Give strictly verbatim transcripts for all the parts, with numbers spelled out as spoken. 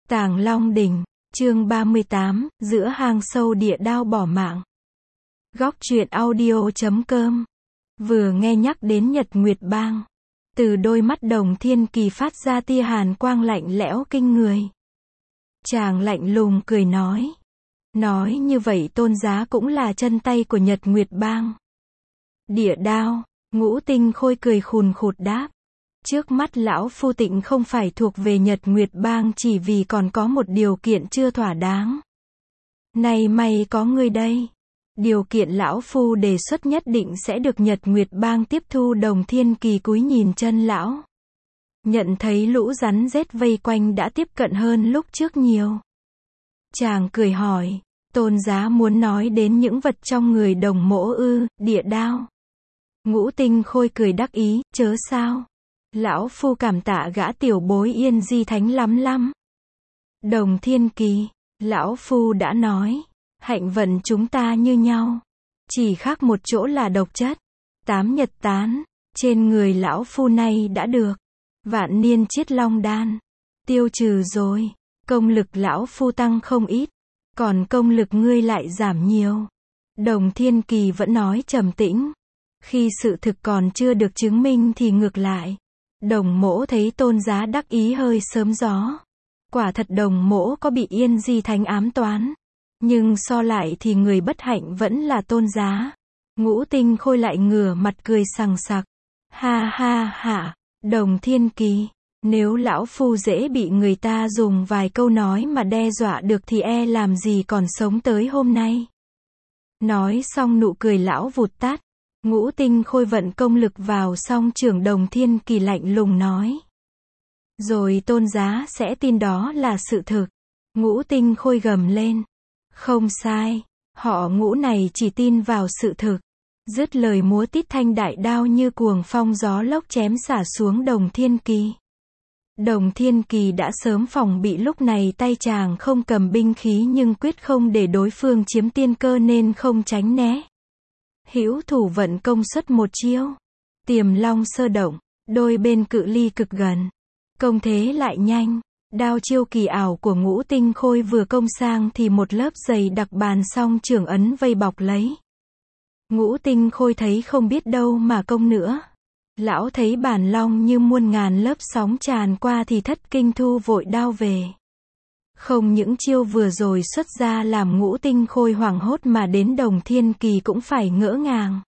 Tàng Long Đỉnh, chương ba mươi tám, giữa hang sâu địa đao bỏ mạng. Góc truyện audio chấm com. Vừa nghe nhắc đến Nhật Nguyệt Bang, từ đôi mắt Đồng Thiên Kỳ phát ra tia hàn quang lạnh lẽo kinh người. Chàng lạnh lùng cười nói. Nói như vậy Tôn Giá cũng là chân tay của Nhật Nguyệt Bang. Địa đao, Ngũ Tinh Khôi cười khùn khụt đáp. Trước mắt lão phu tịnh không phải thuộc về Nhật Nguyệt Bang chỉ vì còn có một điều kiện chưa thỏa đáng. Này mày có ngươi đây. Điều kiện lão phu đề xuất nhất định sẽ được Nhật Nguyệt Bang tiếp thu. Đồng Thiên Kỳ cúi nhìn chân lão. Nhận thấy lũ rắn rết vây quanh đã tiếp cận hơn lúc trước nhiều. Chàng cười hỏi, Tôn Giá muốn nói đến những vật trong người Đồng mỗ ư? Địa đao. Ngũ Tinh Khôi cười đắc ý, chớ sao. Lão phu cảm tạ gã tiểu bối Yên Di Thánh lắm lắm. Đồng Thiên Kỳ, lão phu đã nói, hạnh vận chúng ta như nhau, chỉ khác một chỗ là độc chất. Tám nhật tán, trên người lão phu này đã được vạn niên chiết long đan tiêu trừ rồi, công lực lão phu tăng không ít, còn công lực ngươi lại giảm nhiều. Đồng Thiên Kỳ vẫn nói trầm tĩnh. Khi sự thực còn chưa được chứng minh thì ngược lại. Đồng mỗ thấy Tôn Giá đắc ý hơi sớm gió. Quả thật Đồng mỗ có bị Yên Di Thánh ám toán. Nhưng so lại thì người bất hạnh vẫn là Tôn Giá. Ngũ Tinh Khôi lại ngửa mặt cười sằng sặc. Ha ha ha, Đồng Thiên Kỳ, nếu lão phu dễ bị người ta dùng vài câu nói mà đe dọa được thì e làm gì còn sống tới hôm nay. Nói xong nụ cười lão vụt tắt. Ngũ Tinh Khôi vận công lực vào song trưởng. Đồng Thiên Kỳ lạnh lùng nói. Rồi Tôn Giá sẽ tin đó là sự thực. Ngũ Tinh Khôi gầm lên. Không sai, họ Ngũ này chỉ tin vào sự thực. Dứt lời múa tít thanh đại đao như cuồng phong gió lốc chém xả xuống Đồng Thiên Kỳ. Đồng Thiên Kỳ đã sớm phòng bị lúc này tay chàng không cầm binh khí nhưng quyết không để đối phương chiếm tiên cơ nên không tránh né. Hữu thủ vận công suất một chiêu. Tiềm long sơ động, đôi bên cự ly cực gần. Công thế lại nhanh. Đao chiêu kỳ ảo của Ngũ Tinh Khôi vừa công sang thì một lớp dày đặc bàn song trưởng ấn vây bọc lấy. Ngũ Tinh Khôi thấy không biết đâu mà công nữa. Lão thấy bàn long như muôn ngàn lớp sóng tràn qua thì thất kinh thu vội đao về. Không những chiêu vừa rồi xuất ra làm Ngũ Tinh Khôi hoảng hốt mà đến Đồng Thiên Kỳ cũng phải ngỡ ngàng.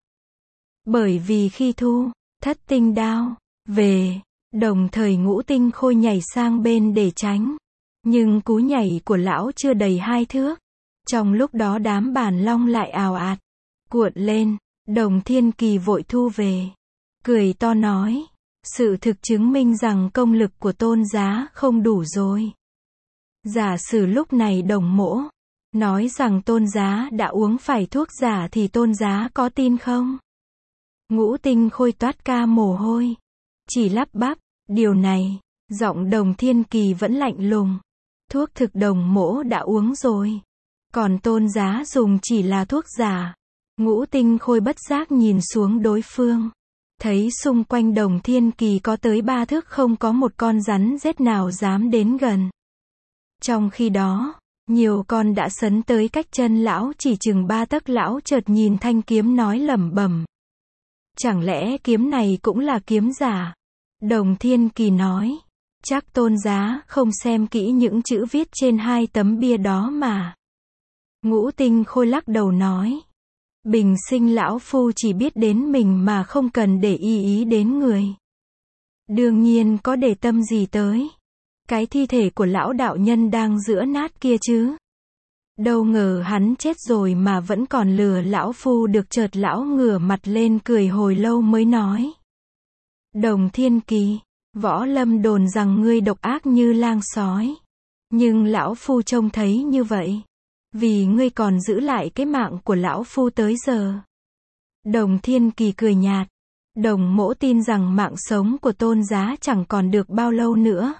Bởi vì khi thu thất tinh đao về, đồng thời Ngũ Tinh Khôi nhảy sang bên để tránh. Nhưng cú nhảy của lão chưa đầy hai thước. Trong lúc đó đám bàn long lại ào ạt cuộn lên. Đồng Thiên Kỳ vội thu về. Cười to nói, sự thực chứng minh rằng công lực của Tôn Giá không đủ rồi. Giả sử lúc này Đồng mỗ nói rằng Tôn Giá đã uống phải thuốc giả thì Tôn Giá có tin không? Ngũ Tinh Khôi toát ca mồ hôi, chỉ lắp bắp, điều này. Giọng Đồng Thiên Kỳ vẫn lạnh lùng. Thuốc thực Đồng mỗ đã uống rồi, còn Tôn Giá dùng chỉ là thuốc giả. Ngũ Tinh Khôi bất giác nhìn xuống đối phương, thấy xung quanh Đồng Thiên Kỳ có tới ba thước không có một con rắn rết nào dám đến gần. Trong khi đó, nhiều con đã sấn tới cách chân lão chỉ chừng ba tấc. Lão chợt nhìn thanh kiếm nói lẩm bẩm. Chẳng lẽ kiếm này cũng là kiếm giả? Đồng Thiên Kỳ nói. Chắc Tôn Giá không xem kỹ những chữ viết trên hai tấm bia đó mà. Ngũ Tinh Khôi lắc đầu nói. Bình sinh lão phu chỉ biết đến mình mà không cần để ý ý đến người. Đương nhiên có để tâm gì tới cái thi thể của lão đạo nhân đang giữa nát kia chứ. Đâu ngờ hắn chết rồi mà vẫn còn lừa lão phu được. Chợt lão ngửa mặt lên cười hồi lâu mới nói. Đồng Thiên Kỳ, võ lâm đồn rằng ngươi độc ác như lang sói. Nhưng lão phu trông thấy như vậy vì ngươi còn giữ lại cái mạng của lão phu tới giờ. Đồng Thiên Kỳ cười nhạt. Đồng mỗ tin rằng mạng sống của Tôn Giá chẳng còn được bao lâu nữa.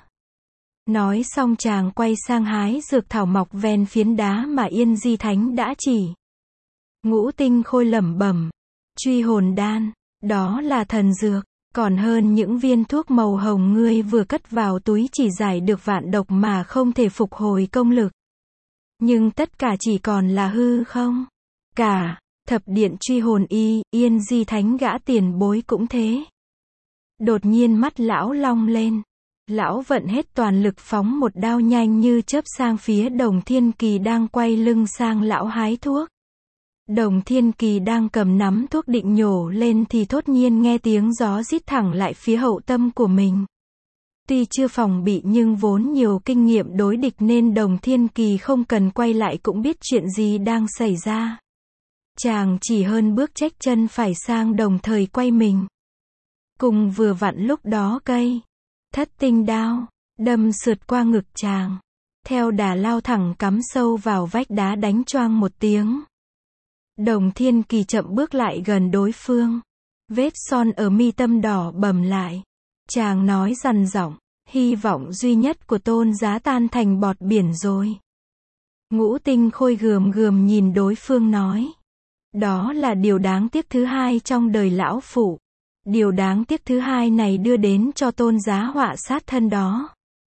Nói xong chàng quay sang hái dược thảo mọc ven phiến đá mà Yên Di Thánh đã chỉ. Ngũ Tinh Khôi lẩm bẩm. Truy hồn đan, đó là thần dược. Còn hơn những viên thuốc màu hồng ngươi vừa cất vào túi chỉ giải được vạn độc mà không thể phục hồi công lực. Nhưng tất cả chỉ còn là hư không. Cả, thập điện truy hồn y, yên di thánh gã tiền bối cũng thế. Đột nhiên mắt lão long lên. Lão vận hết toàn lực phóng một đao nhanh như chớp sang phía Đồng Thiên Kỳ đang quay lưng sang lão hái thuốc. Đồng Thiên Kỳ đang cầm nắm thuốc định nhổ lên thì thốt nhiên nghe tiếng gió rít thẳng lại phía hậu tâm của mình. Tuy chưa phòng bị nhưng vốn nhiều kinh nghiệm đối địch nên Đồng Thiên Kỳ không cần quay lại cũng biết chuyện gì đang xảy ra. Chàng chỉ hơn bước chếch chân phải sang đồng thời quay mình. Cùng vừa vặn lúc đó cây thất tinh đao đâm sượt qua ngực chàng, theo đà lao thẳng cắm sâu vào vách đá đánh choang một tiếng. Đồng Thiên Kỳ chậm bước lại gần đối phương. Vết son ở mi tâm đỏ bầm lại. Chàng nói dằn giọng, hy vọng duy nhất của Tôn Giá tan thành bọt biển rồi. Ngũ Tinh Khôi gườm gườm nhìn đối phương nói. Đó là điều đáng tiếc thứ hai trong đời lão phụ. Điều đáng tiếc thứ hai này đưa đến cho Tôn Giá họa sát thân đó.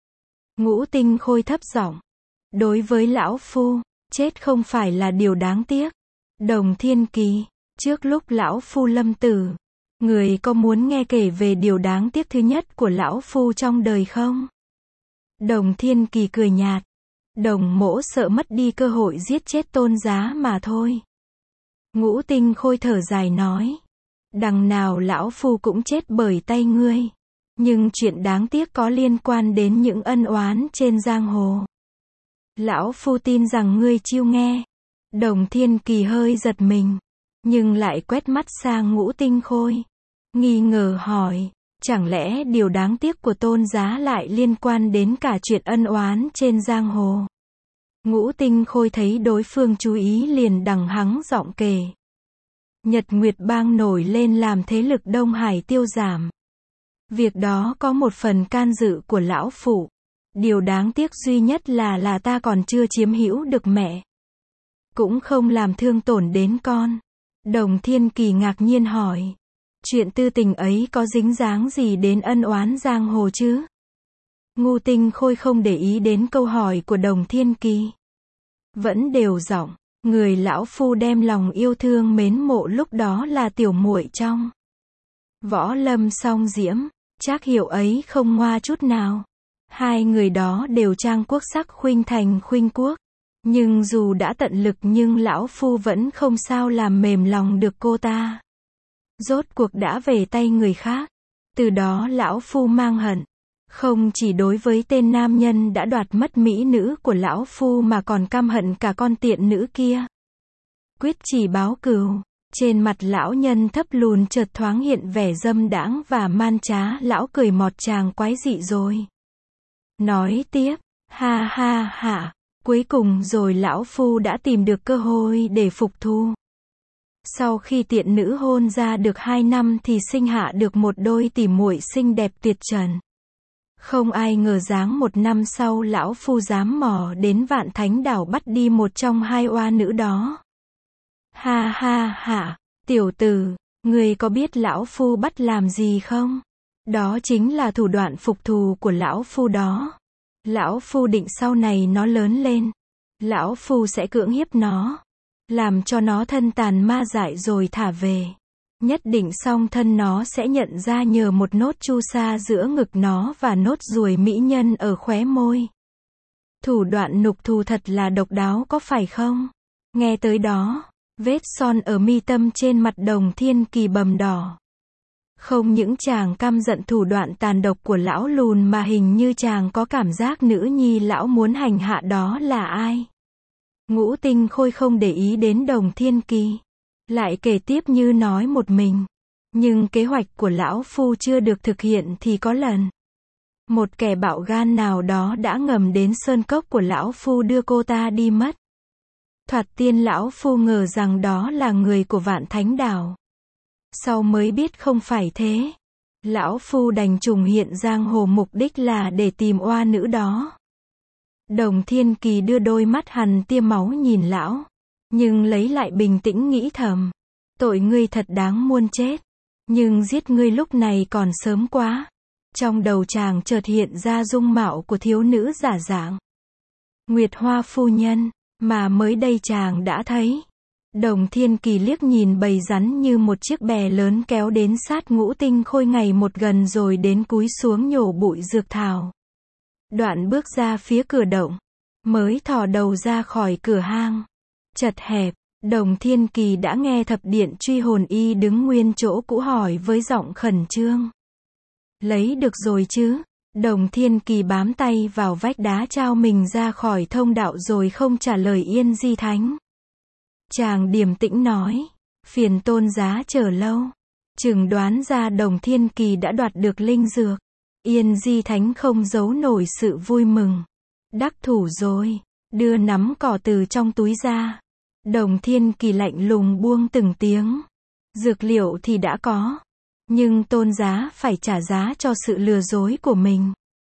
Ngũ Tinh Khôi thấp giọng. Đối với lão phu, chết không phải là điều đáng tiếc. Đồng Thiên Kỳ, trước lúc lão phu lâm tử, người có muốn nghe kể về điều đáng tiếc thứ nhất của lão phu trong đời không? Đồng Thiên Kỳ cười nhạt. Đồng mỗ sợ mất đi cơ hội giết chết Tôn Giá mà thôi. Ngũ Tinh Khôi thở dài nói. Đằng nào lão phu cũng chết bởi tay ngươi. Nhưng chuyện đáng tiếc có liên quan đến những ân oán trên giang hồ. Lão phu tin rằng ngươi chiêu nghe. Đồng Thiên Kỳ hơi giật mình, nhưng lại quét mắt sang Ngũ Tinh Khôi. Nghi ngờ hỏi, chẳng lẽ điều đáng tiếc của Tôn Giá lại liên quan đến cả chuyện ân oán trên giang hồ? Ngũ Tinh Khôi thấy đối phương chú ý liền đằng hắng giọng kể. Nhật Nguyệt Bang nổi lên làm thế lực Đông Hải tiêu giảm. Việc đó có một phần can dự của lão phụ. Điều đáng tiếc duy nhất là là ta còn chưa chiếm hữu được mẹ. Cũng không làm thương tổn đến con. Đồng Thiên Kỳ ngạc nhiên hỏi. Chuyện tư tình ấy có dính dáng gì đến ân oán giang hồ chứ? Ngũ Tinh Khôi không để ý đến câu hỏi của Đồng Thiên Kỳ. Vẫn đều giọng. Người lão phu đem lòng yêu thương mến mộ lúc đó là tiểu muội trong Võ Lâm Song Diễm. Trác Hiệu ấy không ngoa chút nào. Hai người đó đều trang quốc sắc khuynh thành khuynh quốc. Nhưng dù đã tận lực nhưng lão phu vẫn không sao làm mềm lòng được cô ta. Rốt cuộc đã về tay người khác. Từ đó lão phu mang hận. Không chỉ đối với tên nam nhân đã đoạt mất mỹ nữ của lão phu mà còn căm hận cả con tiện nữ kia. Quyết chỉ báo cừu. Trên mặt lão nhân thấp lùn chợt thoáng hiện vẻ dâm đãng và man trá. Lão cười mọt chàng quái dị rồi. Nói tiếp, ha ha ha. Cuối cùng rồi lão phu đã tìm được cơ hội để phục thù. Sau khi tiện nữ hôn ra được hai năm thì sinh hạ được một đôi tỉ muội xinh đẹp tuyệt trần. Không ai ngờ dáng một năm sau lão phu dám mò đến Vạn Thánh Đảo bắt đi một trong hai oa nữ đó. Ha ha ha, tiểu tử, người có biết lão phu bắt làm gì không? Đó chính là thủ đoạn phục thù của lão phu đó. Lão phu định sau này nó lớn lên, lão phu sẽ cưỡng hiếp nó, làm cho nó thân tàn ma dại rồi thả về. Nhất định xong thân nó sẽ nhận ra nhờ một nốt chu sa giữa ngực nó và nốt ruồi mỹ nhân ở khóe môi. Thủ đoạn nhục thù thật là độc đáo có phải không? Nghe tới đó, vết son ở mi tâm trên mặt Đồng Thiên Kỳ bầm đỏ. Không những chàng căm giận thủ đoạn tàn độc của lão lùn mà hình như chàng có cảm giác nữ nhi lão muốn hành hạ đó là ai. Ngũ Tinh Khôi không để ý đến Đồng Thiên Kỳ. Lại kể tiếp như nói một mình. Nhưng kế hoạch của lão phu chưa được thực hiện thì có lần. Một kẻ bạo gan nào đó đã ngầm đến sơn cốc của lão phu đưa cô ta đi mất. Thoạt tiên lão phu ngờ rằng đó là người của Vạn Thánh Đảo. Sau mới biết không phải thế. Lão phu đành trùng hiện giang hồ mục đích là để tìm oa nữ đó. Đồng Thiên Kỳ đưa đôi mắt hằn tia máu nhìn lão. Nhưng lấy lại bình tĩnh nghĩ thầm. Tội ngươi thật đáng muôn chết. Nhưng giết ngươi lúc này còn sớm quá. Trong đầu chàng chợt hiện ra dung mạo của thiếu nữ giả dạng. Nguyệt Hoa phu nhân, mà mới đây chàng đã thấy. Đồng Thiên Kỳ liếc nhìn bầy rắn như một chiếc bè lớn kéo đến sát Ngũ Tinh Khôi ngày một gần rồi đến cúi xuống nhổ bụi dược thảo. Đoạn bước ra phía cửa động, mới thò đầu ra khỏi cửa hang. Chật hẹp, Đồng Thiên Kỳ đã nghe thập điện truy hồn y đứng nguyên chỗ cũ hỏi với giọng khẩn trương. Lấy được rồi chứ? Đồng Thiên Kỳ bám tay vào vách đá trao mình ra khỏi thông đạo rồi không trả lời Yên Di Thánh. Chàng điềm tĩnh nói, phiền tôn giá chờ lâu. Chừng đoán ra Đồng Thiên Kỳ đã đoạt được linh dược. Yên Di Thánh không giấu nổi sự vui mừng. Đắc thủ rồi, đưa nắm cỏ từ trong túi ra. Đồng Thiên Kỳ lạnh lùng buông từng tiếng. Dược liệu thì đã có, nhưng tôn giá phải trả giá cho sự lừa dối của mình.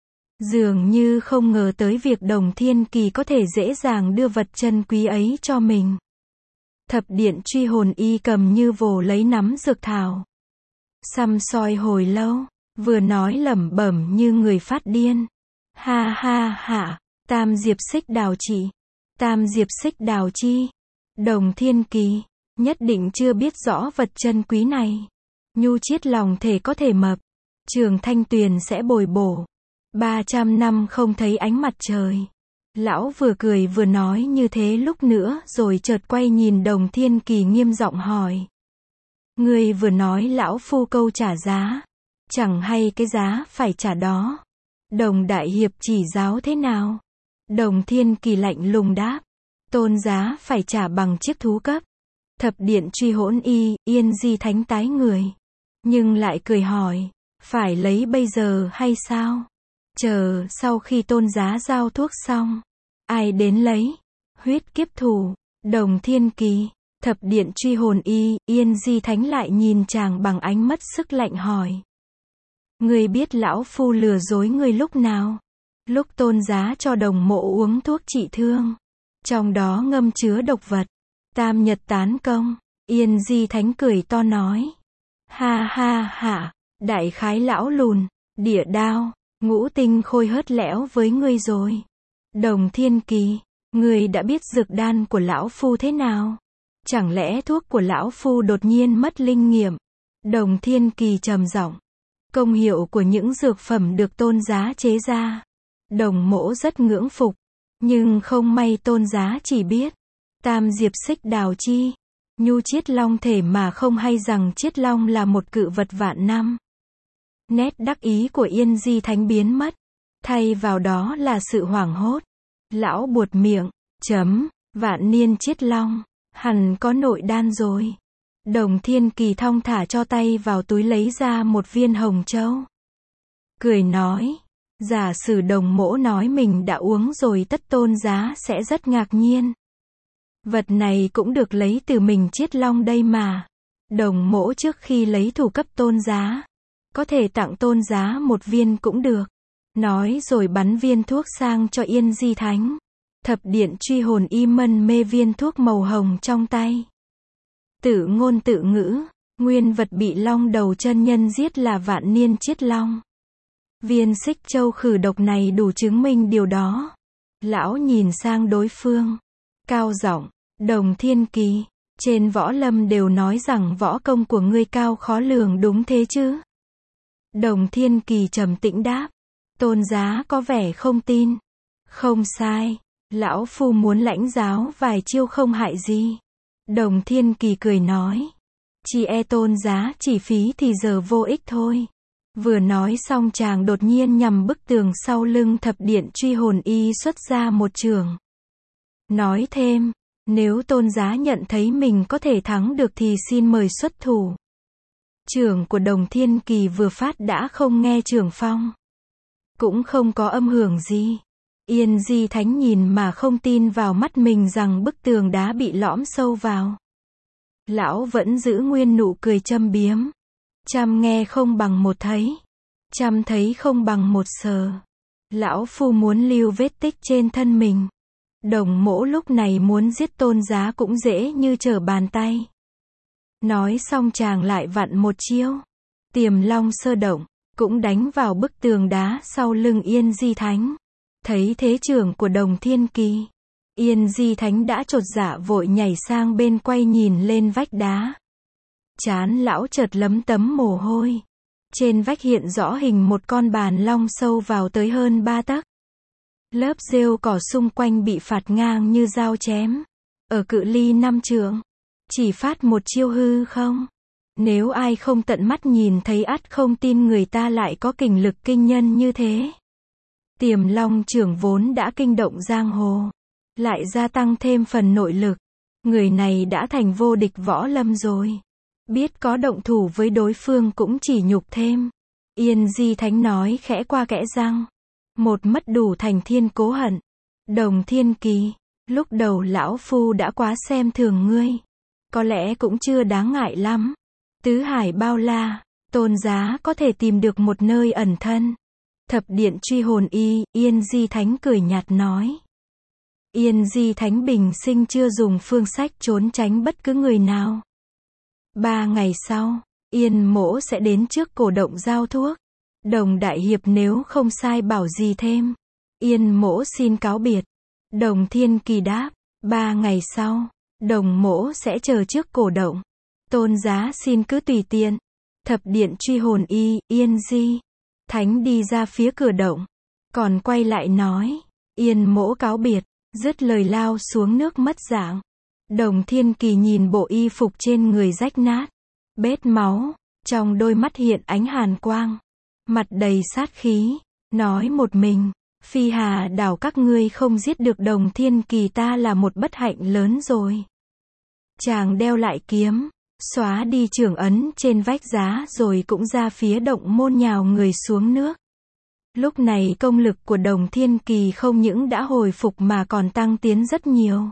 Dường như không ngờ tới việc Đồng Thiên Kỳ có thể dễ dàng đưa vật chân quý ấy cho mình. Thập điện truy hồn y cầm như vồ lấy nắm dược thảo. Săm soi hồi lâu, vừa nói lẩm bẩm như người phát điên. Ha ha ha, Tam Diệp Xích Đào Chỉ, Tam Diệp Xích Đào Chi. Đồng Thiên Kỳ, nhất định chưa biết rõ vật chân quý này. Nhu chiết lòng thể có thể mập. Trường Thanh Tuyền sẽ bồi bổ. ba trăm năm không thấy ánh mặt trời. Lão vừa cười vừa nói như thế lúc nữa rồi chợt quay nhìn Đồng Thiên Kỳ nghiêm giọng hỏi. Ngươi vừa nói lão phu câu trả giá. Chẳng hay cái giá phải trả đó. Đồng Đại Hiệp chỉ giáo thế nào? Đồng Thiên Kỳ lạnh lùng đáp. Tôn giá phải trả bằng chiếc thú cấp. Thập điện truy hỗn y, Yên Di Thánh tái người. Nhưng lại cười hỏi, phải lấy bây giờ hay sao? Chờ sau khi tôn giá giao thuốc xong, ai đến lấy? Huyết kiếp thủ, Đồng Thiên Kỳ, thập điện truy hồn y, Yên Di Thánh lại nhìn chàng bằng ánh mắt sức lạnh hỏi. Ngươi biết lão phu lừa dối ngươi lúc nào? Lúc tôn giá cho đồng mộ uống thuốc trị thương. Trong đó ngâm chứa độc vật. Tam Nhật Tán Công. Yên Di Thánh cười to nói. Ha ha ha, đại khái lão lùn, địa đao, Ngũ Tinh Khôi hớt lẽo với ngươi rồi. Đồng Thiên Kỳ, ngươi đã biết dược đan của lão phu thế nào? Chẳng lẽ thuốc của lão phu đột nhiên mất linh nghiệm? Đồng Thiên Kỳ trầm giọng. Công hiệu của những dược phẩm được tôn giá chế ra. Đồng mỗ rất ngưỡng phục. Nhưng không may tôn giá chỉ biết. Tam Diệp Xích Đào Chi. Nhu chiết long thể mà không hay rằng chiết long là một cự vật vạn năm. Nét đắc ý của Yên Di Thánh biến mất. Thay vào đó là sự hoảng hốt. Lão buột miệng. Chấm. Vạn niên chiết long. Hẳn có nội đan rồi. Đồng Thiên Kỳ thong thả cho tay vào túi lấy ra một viên hồng châu. Cười nói. Giả sử đồng mỗ nói mình đã uống rồi tất tôn giá sẽ rất ngạc nhiên. Vật này cũng được lấy từ mình chiết long đây mà. Đồng mỗ trước khi lấy thủ cấp tôn giá. Có thể tặng tôn giá một viên cũng được. Nói rồi bắn viên thuốc sang cho Yên Di Thánh. Thập điện truy hồn y mân mê viên thuốc màu hồng trong tay. Tự ngôn tự ngữ, nguyên vật bị long đầu chân nhân giết là vạn niên chiết long. Viên xích châu khử độc này đủ chứng minh điều đó. Lão nhìn sang đối phương. Cao giọng, Đồng Thiên Kỳ, trên võ lâm đều nói rằng võ công của ngươi cao khó lường đúng thế chứ? Đồng Thiên Kỳ trầm tĩnh đáp. Tôn giá có vẻ không tin. Không sai. Lão phu muốn lãnh giáo vài chiêu không hại gì. Đồng Thiên Kỳ cười nói. Chỉ e tôn giá chỉ phí thì giờ vô ích thôi. Vừa nói xong chàng đột nhiên nhằm bức tường sau lưng thập điện truy hồn y xuất ra một trường. Nói thêm, nếu tôn giá nhận thấy mình có thể thắng được thì xin mời xuất thủ. Trường của Đồng Thiên Kỳ vừa phát đã không nghe trường phong. Cũng không có âm hưởng gì. Yên Di Thánh nhìn mà không tin vào mắt mình rằng bức tường đá bị lõm sâu vào. Lão vẫn giữ nguyên nụ cười châm biếm. Trăm nghe không bằng một thấy. Trăm thấy không bằng một sờ. Lão phu muốn lưu vết tích trên thân mình. Đồng mỗ lúc này muốn giết tôn giá cũng dễ như trở bàn tay. Nói xong chàng lại vặn một chiêu. Tiềm long sơ động, cũng đánh vào bức tường đá sau lưng Yên Di Thánh. Thấy thế trưởng của Đồng Thiên Kỳ, Yên Di Thánh đã chột dạ vội nhảy sang bên quay nhìn lên vách đá. Trán lão chợt lấm tấm mồ hôi. Trên vách hiện rõ hình một con bàn long sâu vào tới hơn ba tấc. Lớp rêu cỏ xung quanh bị phạt ngang như dao chém. Ở cự ly năm trượng, chỉ phát một chiêu hư không. Nếu ai không tận mắt nhìn thấy ắt không tin người ta lại có kình lực kinh nhân như thế. Tiềm long trưởng vốn đã kinh động giang hồ, lại gia tăng thêm phần nội lực. Người này đã thành vô địch võ lâm rồi. Biết có động thủ với đối phương cũng chỉ nhục thêm. Yên Di Thánh nói khẽ qua kẽ răng. Một mất đủ thành thiên cố hận. Đồng Thiên Kỳ, lúc đầu lão phu đã quá xem thường ngươi. Có lẽ cũng chưa đáng ngại lắm. Tứ hải bao la, tôn giá có thể tìm được một nơi ẩn thân. Thập điện truy hồn y, Yên Di Thánh cười nhạt nói. Yên Di Thánh bình sinh chưa dùng phương sách trốn tránh bất cứ người nào. Ba ngày sau, Yên Mỗ sẽ đến trước cổ động giao thuốc. Đồng đại hiệp nếu không sai bảo gì thêm. Yên Mỗ xin cáo biệt. Đồng Thiên Kỳ đáp. Ba ngày sau, Đồng Mỗ sẽ chờ trước cổ động. Tôn giá xin cứ tùy tiện. Thập điện truy hồn y, Yên Di Thánh đi ra phía cửa động. Còn quay lại nói. Yên Mỗ cáo biệt. Dứt lời lao xuống nước mất dạng. Đồng Thiên Kỳ nhìn bộ y phục trên người rách nát, bết máu, trong đôi mắt hiện ánh hàn quang, mặt đầy sát khí, nói một mình, Phi Hà đảo các ngươi không giết được Đồng Thiên Kỳ ta là một bất hạnh lớn rồi. Chàng đeo lại kiếm, xóa đi trưởng ấn trên vách giá rồi cũng ra phía động môn nhào người xuống nước. Lúc này công lực của Đồng Thiên Kỳ không những đã hồi phục mà còn tăng tiến rất nhiều.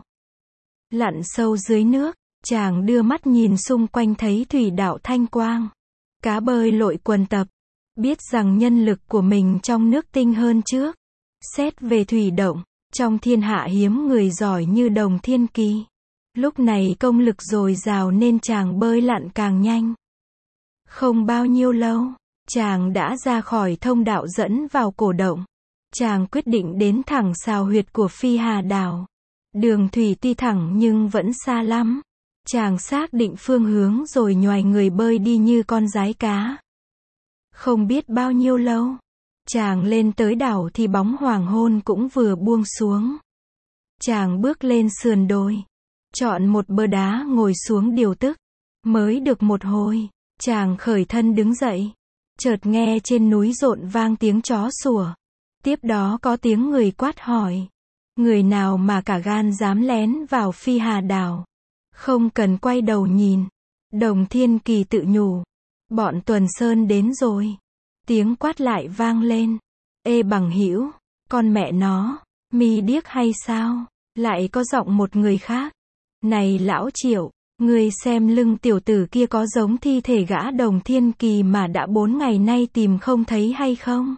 Lặn sâu dưới nước, chàng đưa mắt nhìn xung quanh thấy thủy đạo thanh quang. Cá bơi lội quần tập. Biết rằng nhân lực của mình trong nước tinh hơn trước. Xét về thủy động, trong thiên hạ hiếm người giỏi như Đồng Thiên Kỳ. Lúc này công lực dồi dào nên chàng bơi lặn càng nhanh. Không bao nhiêu lâu, chàng đã ra khỏi thông đạo dẫn vào cổ động. Chàng quyết định đến thẳng xào huyệt của Phi Hà đảo. Đường thủy tuy thẳng nhưng vẫn xa lắm. Chàng xác định phương hướng rồi nhoài người bơi đi như con rái cá. Không biết bao nhiêu lâu, chàng lên tới đảo thì bóng hoàng hôn cũng vừa buông xuống. Chàng bước lên sườn đồi, chọn một bờ đá ngồi xuống điều tức. Mới được một hồi, chàng khởi thân đứng dậy. Chợt nghe trên núi rộn vang tiếng chó sủa. Tiếp đó có tiếng người quát hỏi. Người nào mà cả gan dám lén vào Phi Hà đảo. Không cần quay đầu nhìn. Đồng Thiên Kỳ tự nhủ. Bọn Tuần Sơn đến rồi. Tiếng quát lại vang lên. Ê bằng hữu, con mẹ nó, mi điếc hay sao? Lại có giọng một người khác. Này lão Triệu, ngươi xem lưng tiểu tử kia có giống thi thể gã Đồng Thiên Kỳ mà đã bốn ngày nay tìm không thấy hay không?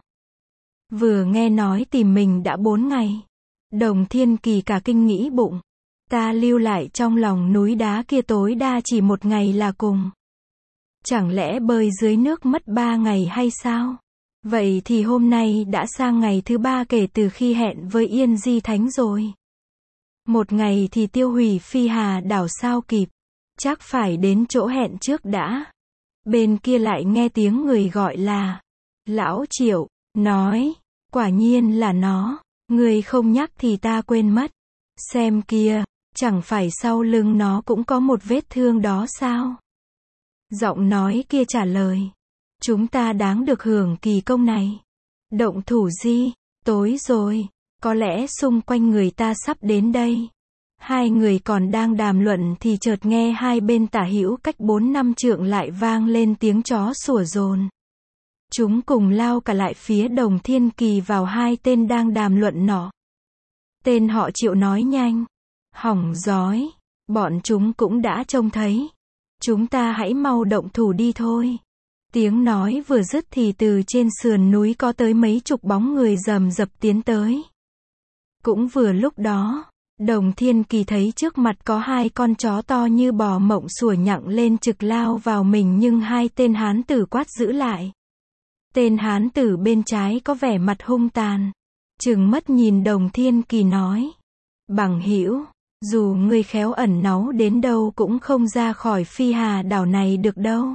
Vừa nghe nói tìm mình đã bốn ngày. Đồng Thiên Kỳ cả kinh nghĩ bụng. Ta lưu lại trong lòng núi đá kia tối đa chỉ một ngày là cùng. Chẳng lẽ bơi dưới nước mất ba ngày hay sao? Vậy thì hôm nay đã sang ngày thứ ba kể từ khi hẹn với Yên Di Thánh rồi. Một ngày thì tiêu hủy Phi Hà đảo sao kịp. Chắc phải đến chỗ hẹn trước đã. Bên kia lại nghe tiếng người gọi là Lão Triệu, nói, quả nhiên là nó. Người không nhắc thì ta quên mất. Xem kia, chẳng phải sau lưng nó cũng có một vết thương đó sao? Giọng nói kia trả lời. Chúng ta đáng được hưởng kỳ công này. Động thủ gì? Tối rồi, có lẽ xung quanh người ta sắp đến đây. Hai người còn đang đàm luận thì chợt nghe hai bên tả hữu cách bốn năm trượng lại vang lên tiếng chó sủa dồn. Chúng cùng lao cả lại phía Đồng Thiên Kỳ vào hai tên đang đàm luận nọ. Tên họ Triệu nói nhanh. Hỏng rói, bọn chúng cũng đã trông thấy. Chúng ta hãy mau động thủ đi thôi. Tiếng nói vừa dứt thì từ trên sườn núi có tới mấy chục bóng người rầm rập tiến tới. Cũng vừa lúc đó, Đồng Thiên Kỳ thấy trước mặt có hai con chó to như bò mộng sủa nhặng lên trực lao vào mình nhưng hai tên hán tử quát giữ lại. Tên hán tử bên trái có vẻ mặt hung tàn. Trừng mắt nhìn Đồng Thiên Kỳ nói. Bằng hữu, dù ngươi khéo ẩn náu đến đâu cũng không ra khỏi Phi Hà đảo này được đâu.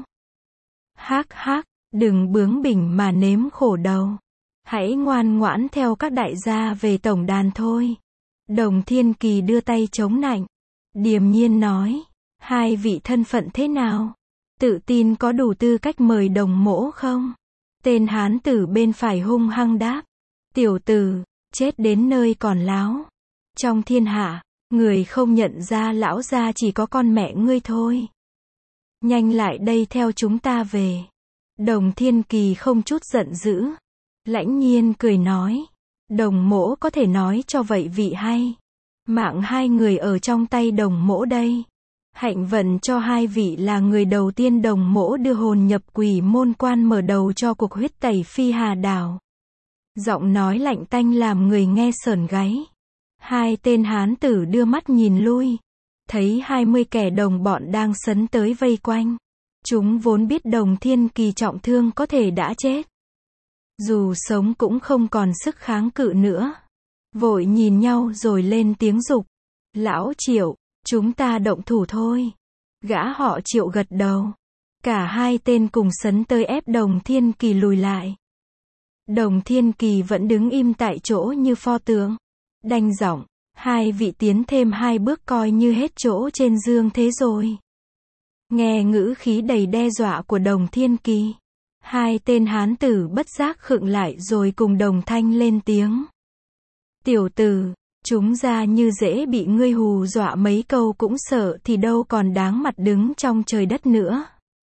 Hắc hắc, đừng bướng bỉnh mà nếm khổ đầu. Hãy ngoan ngoãn theo các đại gia về tổng đàn thôi. Đồng Thiên Kỳ đưa tay chống nạnh. Điềm nhiên nói. Hai vị thân phận thế nào? Tự tin có đủ tư cách mời đồng mỗ không? Tên hán tử bên phải hung hăng đáp. Tiểu tử, chết đến nơi còn láo. Trong thiên hạ, người không nhận ra lão gia chỉ có con mẹ ngươi thôi. Nhanh lại đây theo chúng ta về. Đồng Thiên Kỳ không chút giận dữ. Lãnh nhiên cười nói. Đồng mỗ có thể nói cho vậy vị hay. Mạng hai người ở trong tay đồng mỗ đây. Hạnh vận cho hai vị là người đầu tiên đồng mỗ đưa hồn nhập quỷ môn quan mở đầu cho cuộc huyết tẩy Phi Hà đảo. Giọng nói lạnh tanh làm người nghe sởn gáy. Hai tên hán tử đưa mắt nhìn lui. Thấy hai mươi kẻ đồng bọn đang sấn tới vây quanh. Chúng vốn biết Đồng Thiên Kỳ trọng thương có thể đã chết. Dù sống cũng không còn sức kháng cự nữa. Vội nhìn nhau rồi lên tiếng giục. Lão Triệu, chúng ta động thủ thôi. Gã họ Triệu gật đầu. Cả hai tên cùng sấn tới ép Đồng Thiên Kỳ lùi lại. Đồng Thiên Kỳ vẫn đứng im tại chỗ như pho tượng. Đanh giọng, hai vị tiến thêm hai bước coi như hết chỗ trên dương thế rồi. Nghe ngữ khí đầy đe dọa của Đồng Thiên Kỳ. Hai tên hán tử bất giác khựng lại rồi cùng đồng thanh lên tiếng. Tiểu tử, chúng ra như dễ bị ngươi hù dọa mấy câu cũng sợ thì đâu còn đáng mặt đứng trong trời đất nữa.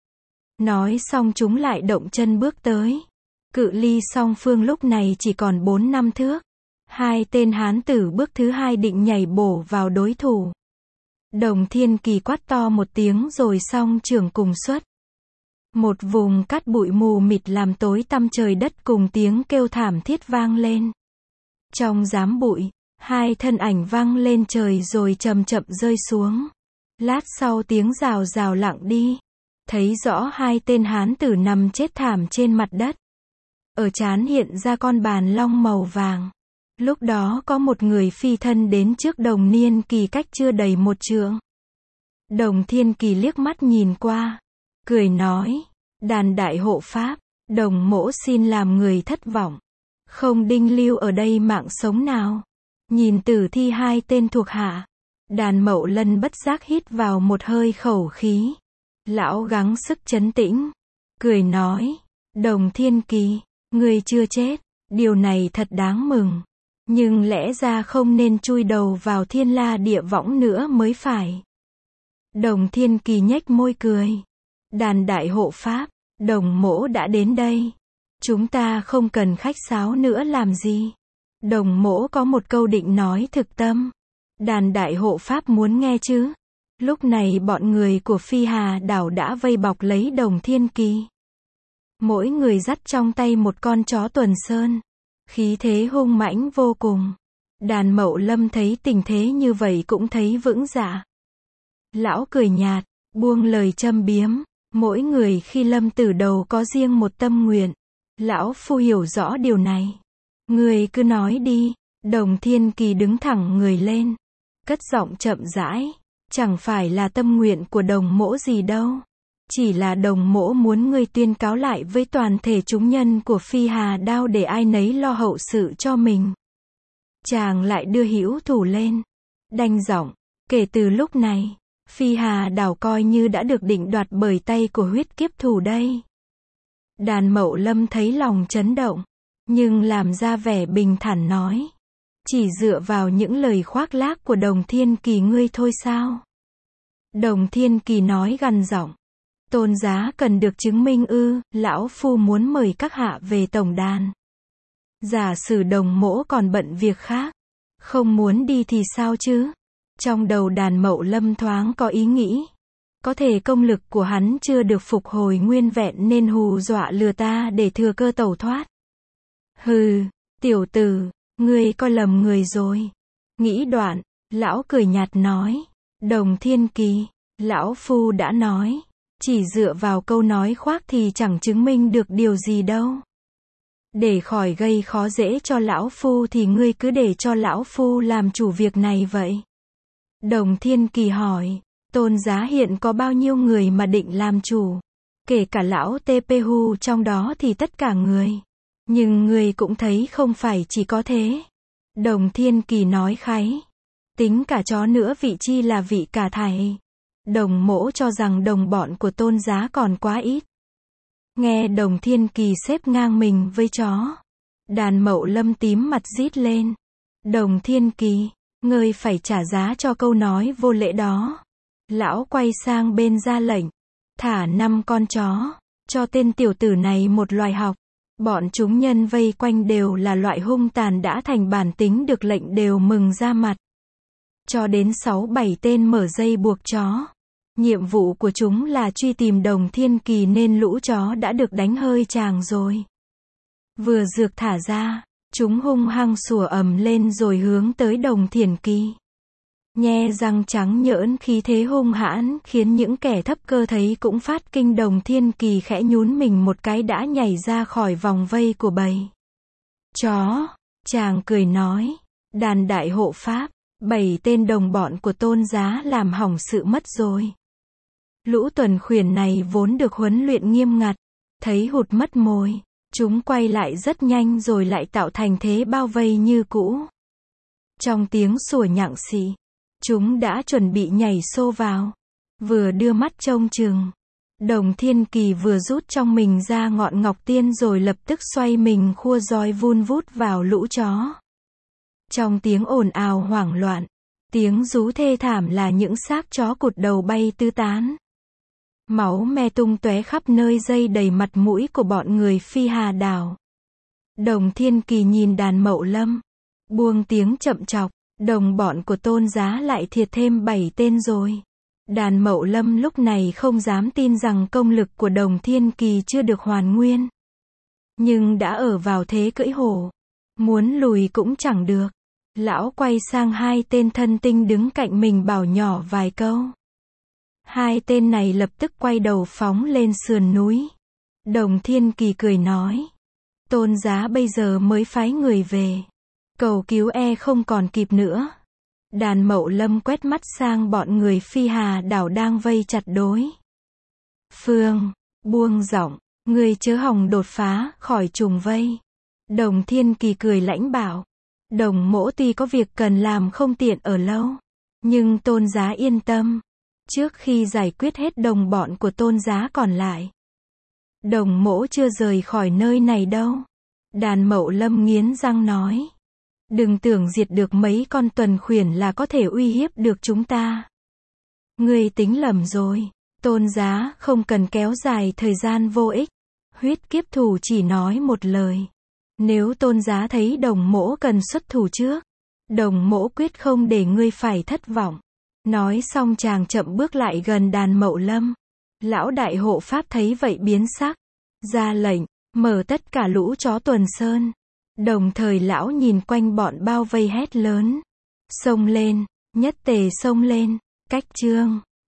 Nói xong chúng lại động chân bước tới. Cự ly song phương lúc này chỉ còn bốn năm thước. Hai tên hán tử bước thứ hai định nhảy bổ vào đối thủ. Đồng Thiên Kỳ quát to một tiếng rồi song trưởng cùng xuất. Một vùng cát bụi mù mịt làm tối tăm trời đất cùng tiếng kêu thảm thiết vang lên. Trong giám bụi, hai thân ảnh văng lên trời rồi chậm chậm rơi xuống. Lát sau tiếng rào rào lặng đi. Thấy rõ hai tên hán tử nằm chết thảm trên mặt đất. Ở trán hiện ra con bàn long màu vàng. Lúc đó có một người phi thân đến trước Đồng Niên Kỳ cách chưa đầy một trượng. Đồng Thiên Kỳ liếc mắt nhìn qua. Cười nói. Đàn đại hộ pháp, đồng mỗ xin làm người thất vọng. Không đinh lưu ở đây mạng sống nào. Nhìn tử thi hai tên thuộc hạ. Đàn Mậu Lân bất giác hít vào một hơi khẩu khí. Lão gắng sức trấn tĩnh. Cười nói. Đồng Thiên Kỳ, người chưa chết. Điều này thật đáng mừng. Nhưng lẽ ra không nên chui đầu vào thiên la địa võng nữa mới phải. Đồng Thiên Kỳ nhếch môi cười. Đàn đại hộ pháp, đồng mỗ đã đến đây. Chúng ta không cần khách sáo nữa làm gì. Đồng mỗ có một câu định nói thực tâm. Đàn đại hộ pháp muốn nghe chứ? Lúc này bọn người của Phi Hà đảo đã vây bọc lấy Đồng Thiên Kỳ. Mỗi người dắt trong tay một con chó tuần sơn. Khí thế hung mãnh vô cùng. Đàn Mậu Lâm thấy tình thế như vậy cũng thấy vững dạ. Lão cười nhạt, buông lời châm biếm. Mỗi người khi lâm tử đầu có riêng một tâm nguyện. Lão phu hiểu rõ điều này. Người cứ nói đi. Đồng Thiên Kỳ đứng thẳng người lên. Cất giọng chậm rãi. Chẳng phải là tâm nguyện của đồng mỗ gì đâu. Chỉ là đồng mỗ muốn ngươi tuyên cáo lại với toàn thể chúng nhân của Phi Hà đao để ai nấy lo hậu sự cho mình. Chàng lại đưa hữu thủ lên. Đanh giọng. Kể từ lúc này, Phi Hà đảo coi như đã được định đoạt bởi tay của huyết kiếp thủ đây. Đàn Mậu Lâm thấy lòng chấn động. Nhưng làm ra vẻ bình thản nói. Chỉ dựa vào những lời khoác lác của Đồng Thiên Kỳ ngươi thôi sao? Đồng Thiên Kỳ nói gằn giọng. Tôn giá cần được chứng minh ư, lão phu muốn mời các hạ về tổng đàn. Giả sử đồng mỗ còn bận việc khác. Không muốn đi thì sao chứ? Trong đầu đàn Mậu Lâm thoáng có ý nghĩ. Có thể công lực của hắn chưa được phục hồi nguyên vẹn nên hù dọa lừa ta để thừa cơ tẩu thoát. Hừ, tiểu tử, ngươi coi lầm người rồi. Nghĩ đoạn, Lão cười nhạt nói. Đồng Thiên Kỳ, lão phu đã nói. Chỉ dựa vào câu nói khoác thì chẳng chứng minh được điều gì đâu. Để khỏi gây khó dễ cho lão phu thì ngươi cứ để cho lão phu làm chủ việc này vậy. Đồng Thiên Kỳ hỏi. Tôn giá hiện có bao nhiêu người mà định làm chủ? Kể cả lão Tê Pê Hu trong đó thì tất cả người. Nhưng người cũng thấy không phải chỉ có thế. Đồng Thiên Kỳ nói kháy. Tính cả chó nữa vị chi là vị cả thảy. Đồng mỗ cho rằng đồng bọn của tôn giá còn quá ít. Nghe Đồng Thiên Kỳ xếp ngang mình với chó. Đàn Mậu Lâm tím mặt rít lên. Đồng Thiên Kỳ, ngươi phải trả giá cho câu nói vô lễ đó. Lão quay sang bên ra lệnh. Thả năm con chó. Cho tên tiểu tử này một loài học. Bọn chúng nhân vây quanh đều là loại hung tàn đã thành bản tính được lệnh đều mừng ra mặt. Cho đến sáu bảy tên mở dây buộc chó. Nhiệm vụ của chúng là truy tìm Đồng Thiên Kỳ nên lũ chó đã được đánh hơi chàng rồi. Vừa dược thả ra, chúng hung hăng sủa ầm lên rồi hướng tới Đồng Thiên Kỳ. Nhe răng trắng nhỡn khí thế hung hãn khiến những kẻ thấp cơ thấy cũng phát kinh. Đồng Thiên Kỳ khẽ nhún mình một cái đã nhảy ra khỏi vòng vây của bầy chó. Chàng cười nói. Đàn đại hộ pháp, bảy tên đồng bọn của tôn giá làm hỏng sự mất rồi. Lũ tuần khuyển này vốn được huấn luyện nghiêm ngặt. Thấy hụt mất mồi, chúng quay lại rất nhanh rồi lại tạo thành thế bao vây như cũ. Trong tiếng sủa nhặng xị, chúng đã chuẩn bị nhảy xô vào. Vừa đưa mắt trông chừng, Đồng Thiên Kỳ vừa rút trong mình ra ngọn ngọc tiên rồi lập tức xoay mình khua roi vun vút vào lũ chó. Trong tiếng ồn ào hoảng loạn, tiếng rú thê thảm là những xác chó cụt đầu bay tứ tán. Máu me tung tóe khắp nơi dây đầy mặt mũi của bọn người Phi Hà Đảo. Đồng Thiên Kỳ nhìn đàn Mậu Lâm, buông tiếng chậm chọc. Đồng bọn của tôn giá lại thiệt thêm bảy tên rồi. Đàn Mậu Lâm lúc này không dám tin rằng công lực của Đồng Thiên Kỳ chưa được hoàn nguyên. Nhưng đã ở vào thế cưỡi hổ. Muốn lùi cũng chẳng được. Lão quay sang hai tên thân tinh đứng cạnh mình bảo nhỏ vài câu. Hai tên này lập tức quay đầu phóng lên sườn núi. Đồng Thiên Kỳ cười nói. Tôn giá bây giờ mới phái người về. Cầu cứu e không còn kịp nữa. Đàn Mậu Lâm quét mắt sang bọn người Phi Hà Đảo đang vây chặt đối phương. Buông giọng. Ngươi chớ hòng đột phá khỏi trùng vây. Đồng Thiên Kỳ cười lãnh bảo. Đồng mỗ tuy có việc cần làm không tiện ở lâu. Nhưng tôn giá yên tâm. Trước khi giải quyết hết đồng bọn của tôn giá còn lại, đồng mỗ chưa rời khỏi nơi này đâu. Đàn Mậu Lâm nghiến răng nói. Đừng tưởng diệt được mấy con tuần khuyển là có thể uy hiếp được chúng ta. Ngươi tính lầm rồi. Tôn giá không cần kéo dài thời gian vô ích. Huyết kiếp thủ chỉ nói một lời. Nếu tôn giá thấy đồng mỗ cần xuất thủ trước, đồng mỗ quyết không để ngươi phải thất vọng. Nói xong chàng chậm bước lại gần đàn Mậu Lâm. Lão đại hộ pháp thấy vậy biến sắc. Ra lệnh, mở tất cả lũ chó tuần sơn. Đồng thời lão nhìn quanh bọn bao vây hét lớn. Xông lên, nhất tề xông lên, cách chương.